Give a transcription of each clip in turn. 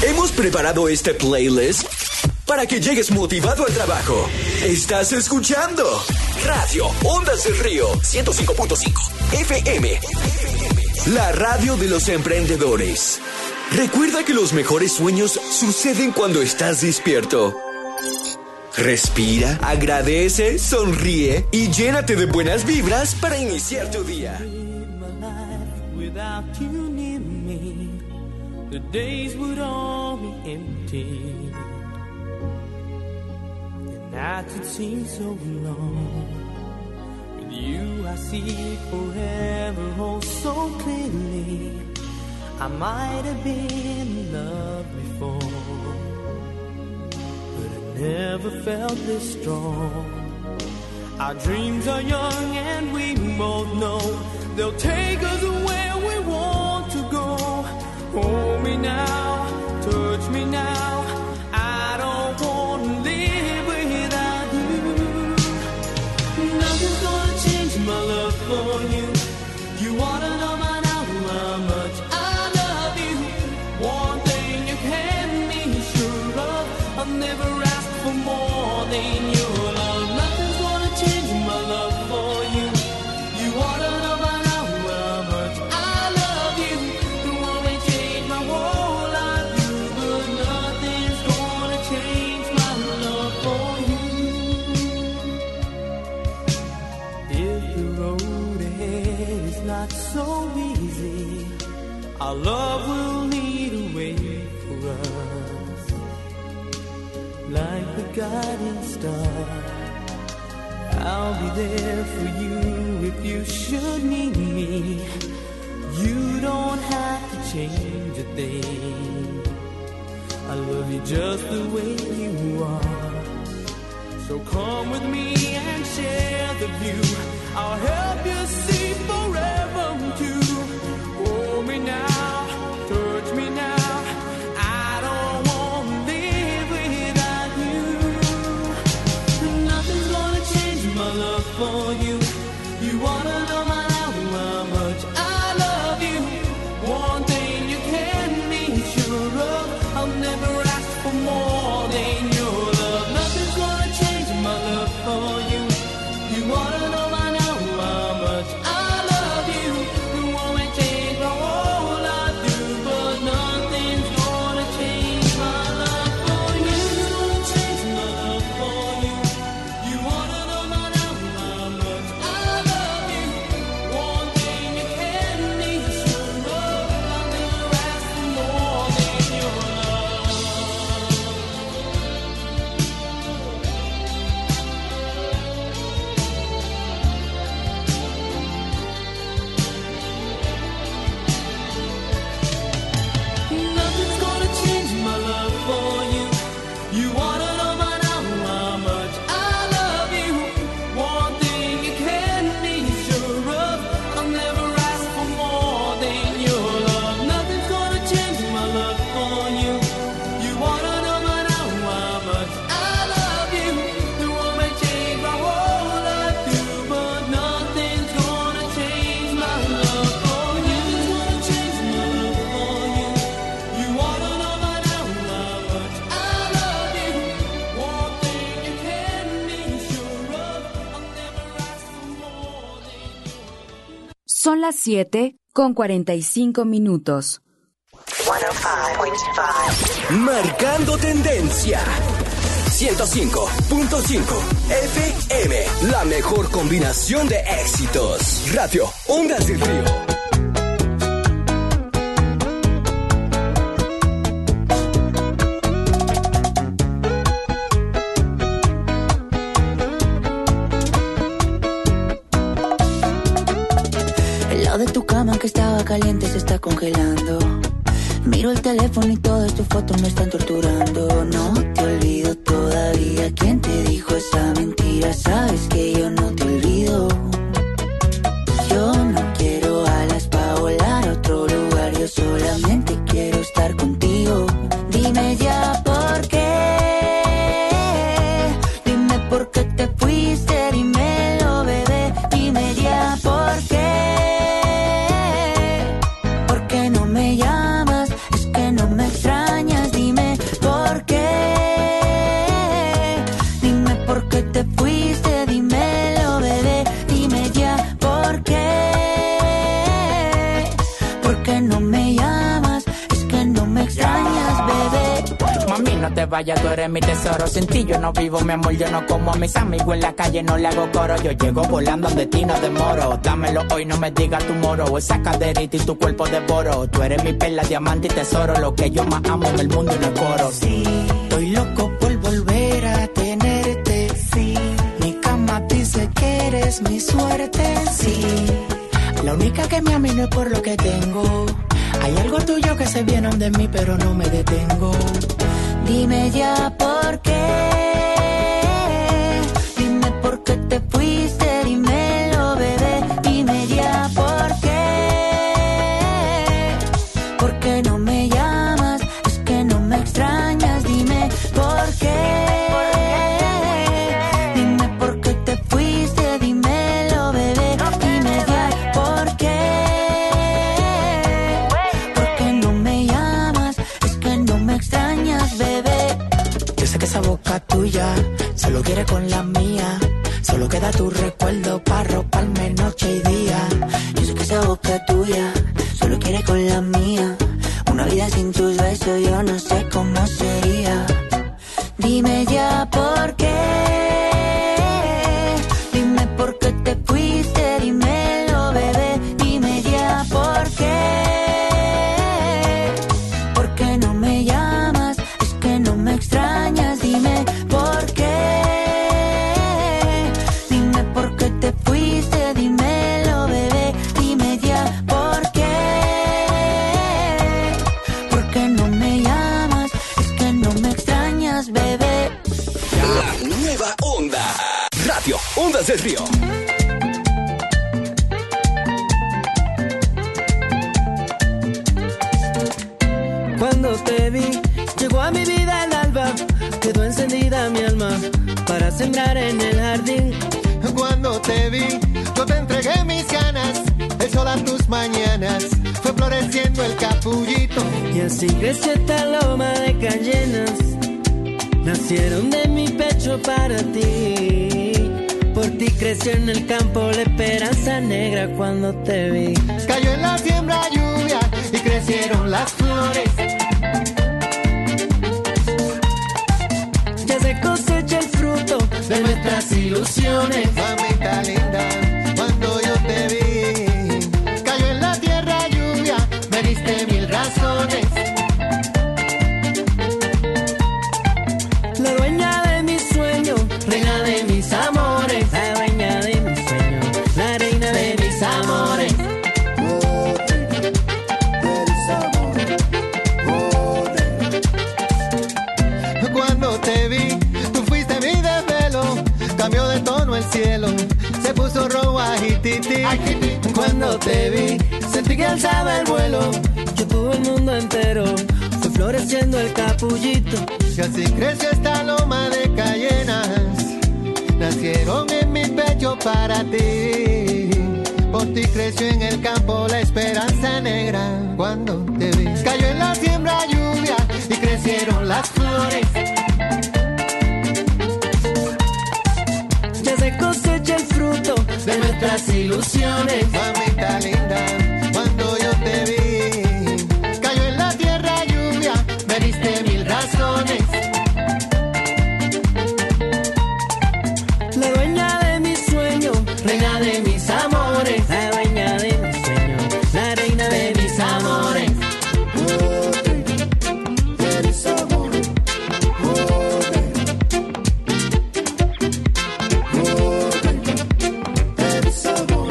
Hemos preparado este playlist para que llegues motivado al trabajo. Estás escuchando Radio Ondas del Río 105.5 FM. La radio de los emprendedores. Recuerda que los mejores sueños suceden cuando estás despierto. Respira, agradece, sonríe y llénate de buenas vibras para iniciar tu día. The days would all be empty. The nights would seem so long. With you I see forever oh so clearly. I might have been in love before, but I never felt this strong. Our dreams are young and we both know they'll take us where we want to go. Hold me now, touch me now. I don't want to live without you. Nothing's gonna change my love for you. You wanna know by now how much I love you. One thing you can be sure of, I'll never ask for more than your love. Nothing's gonna change my love for you. You wanna know by now how much I love you. You wanna change my whole life, but nothing's gonna change my love for you. If the road ahead is not so easy, our love will lead a way for us, like the guiding star. I'll be there for you if you should need me. You don't have to change a thing. I love you just the way you are. So come with me and share the view. I'll help you see forever too. Hold me now, touch me now. I don't want to live without you. Nothing's gonna change my love for you. You wanna know my love, how much I love you. One thing you can be sure of, I'll never ask for more than your love. Nothing's gonna change my love for you. You wanna know by now how much I love you. You won't change my whole life through, but nothing's gonna change my love for you. Nothing's gonna change my love for you. You wanna know by now how much I love you. One thing you can be sure of, I'll never ask for more than your love. Nothing's gonna change my love for you. You wanna know by now how much I love you. One thing you can be sure of, I'll never ask for more than your love. Nothing's gonna change my love for you. You wanna know by now how much I love you. You won't change my whole life too, but nothing's gonna change my love for you. Nothing's gonna change my love for you. You wanna know by now how much I love you. One thing you can be sure of, I'll never ask for more than your love. Son las 7:45. 105.5. Marcando tendencia. 105.5 FM. La mejor combinación de éxitos. Radio Ondas del Río. El lado de tu cama que estaba caliente se está congelando. Miro el teléfono y todas tus fotos me están torturando. No te olvido todavía. ¿Quién te dijo esa mentira? Sabes que yo no te olvido. Yo no quiero alas para volar a otro lugar. Yo solamente quiero estar contigo. Dime ya por qué. Dime por qué te fuiste. Dímelo, bebé. Dime ya por qué. ¿Por qué no me llamas? Es que no me extrañas. Dime te vayas, tú eres mi tesoro. Sin ti yo no vivo, mi amor, yo no como a mis amigos en la calle, no le hago coro. Yo llego volando de ti, no demoro. Dámelo hoy, no me digas tu moro. Esa caderita y tu cuerpo devoro. Tú eres mi perla, diamante y tesoro. Lo que yo más amo en el mundo y no es coro. Sí, estoy loco por volver a tenerte. Sí, mi cama dice que eres mi suerte. Sí, la única que me ama y no es por lo que tengo. Hay algo tuyo que se viene de mí, pero no me detengo. Dime ya por qué. Dime por qué te fuiste, dímelo, bebé. Dime ya por qué. ¿Por qué no me llamas? Es que no me extrañas. Dime por qué. Dime por qué te fuiste, dímelo, bebé. Dime ya por qué. Que esa boca tuya solo quiere con la mía. Solo queda tu recuerdo para roparme noche y día. Yo sé que esa boca tuya solo quiere con la mía. Una vida sin tus besos yo no sé cómo sería. Dime ya por qué. Dime por qué te fuiste, dímelo, bebé. Dime ya por qué. ¿Por qué no me llamas? Es que no me extrañas. Dime por qué. Dime por qué te fuiste, dímelo, bebé. Dime ya por qué. ¿Por qué no me llamas? Es que no me extrañas, bebé. La nueva onda. Radio Ondas del Río. Cuando te vi, llegó a mi vida el alba, quedó encendida mi alma para sembrar en el jardín. Cuando te vi, yo te entregué mis ganas, el sol a tus mañanas, fue floreciendo el capullito. Y así creció esta loma de cayenas, nacieron de mi pecho para ti. Por ti creció en el campo la esperanza negra cuando te vi. Cayó en la siembra lluvia y crecieron las flores. Ya se cosecha el fruto de nuestras ilusiones. Mamita linda, cuando yo te vi, cayó en la tierra lluvia, me diste mil razones. La dueña de mis sueños, reina de mis amores. La dueña de mis sueños, la reina de mis amores. Cuando te vi, tú fuiste mi desvelo, cambió de tono el cielo, se puso rojo agititi. Cuando te vi, sentí que alzaba el vuelo, yo tuve el mundo entero, fue floreciendo el capullito. Y así creció esta loma de cayenas, nacieron en mi pecho para ti. Por ti creció en el campo la esperanza negra. Cuando te vi, cayó en la siembra lluvia y crecieron las flores. Ya se cosecha el fruto de nuestras ilusiones. Mamita linda, cuando yo te vi, cayó en la tierra lluvia, me diste mil razones. La dueña de mis sueños, reina de mis amores. La dueña de mis sueños, la reina de mis amores. Eres amor, eres amor.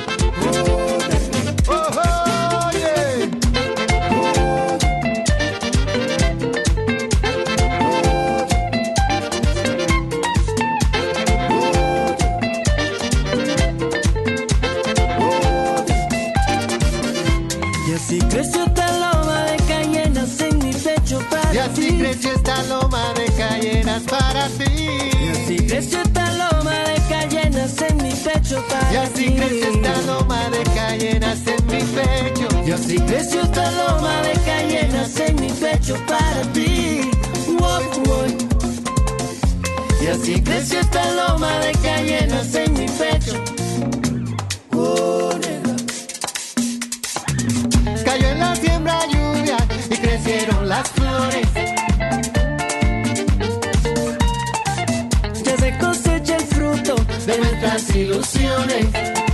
Y así creció esta loma de cayenas en mi pecho para Y así ti. creció esta loma de cayenas para ti. Y así creció esta loma de cayenas en mi pecho para ti. Y así creció esta loma de cayenas en mi pecho. Y así creció esta loma de cayenas en mi pecho para ti. Wow, wow. Y así creció esta loma de cayenas en mi pecho. Cayó en la siembra lluvia y crecieron las flores. nuestras ilusiones.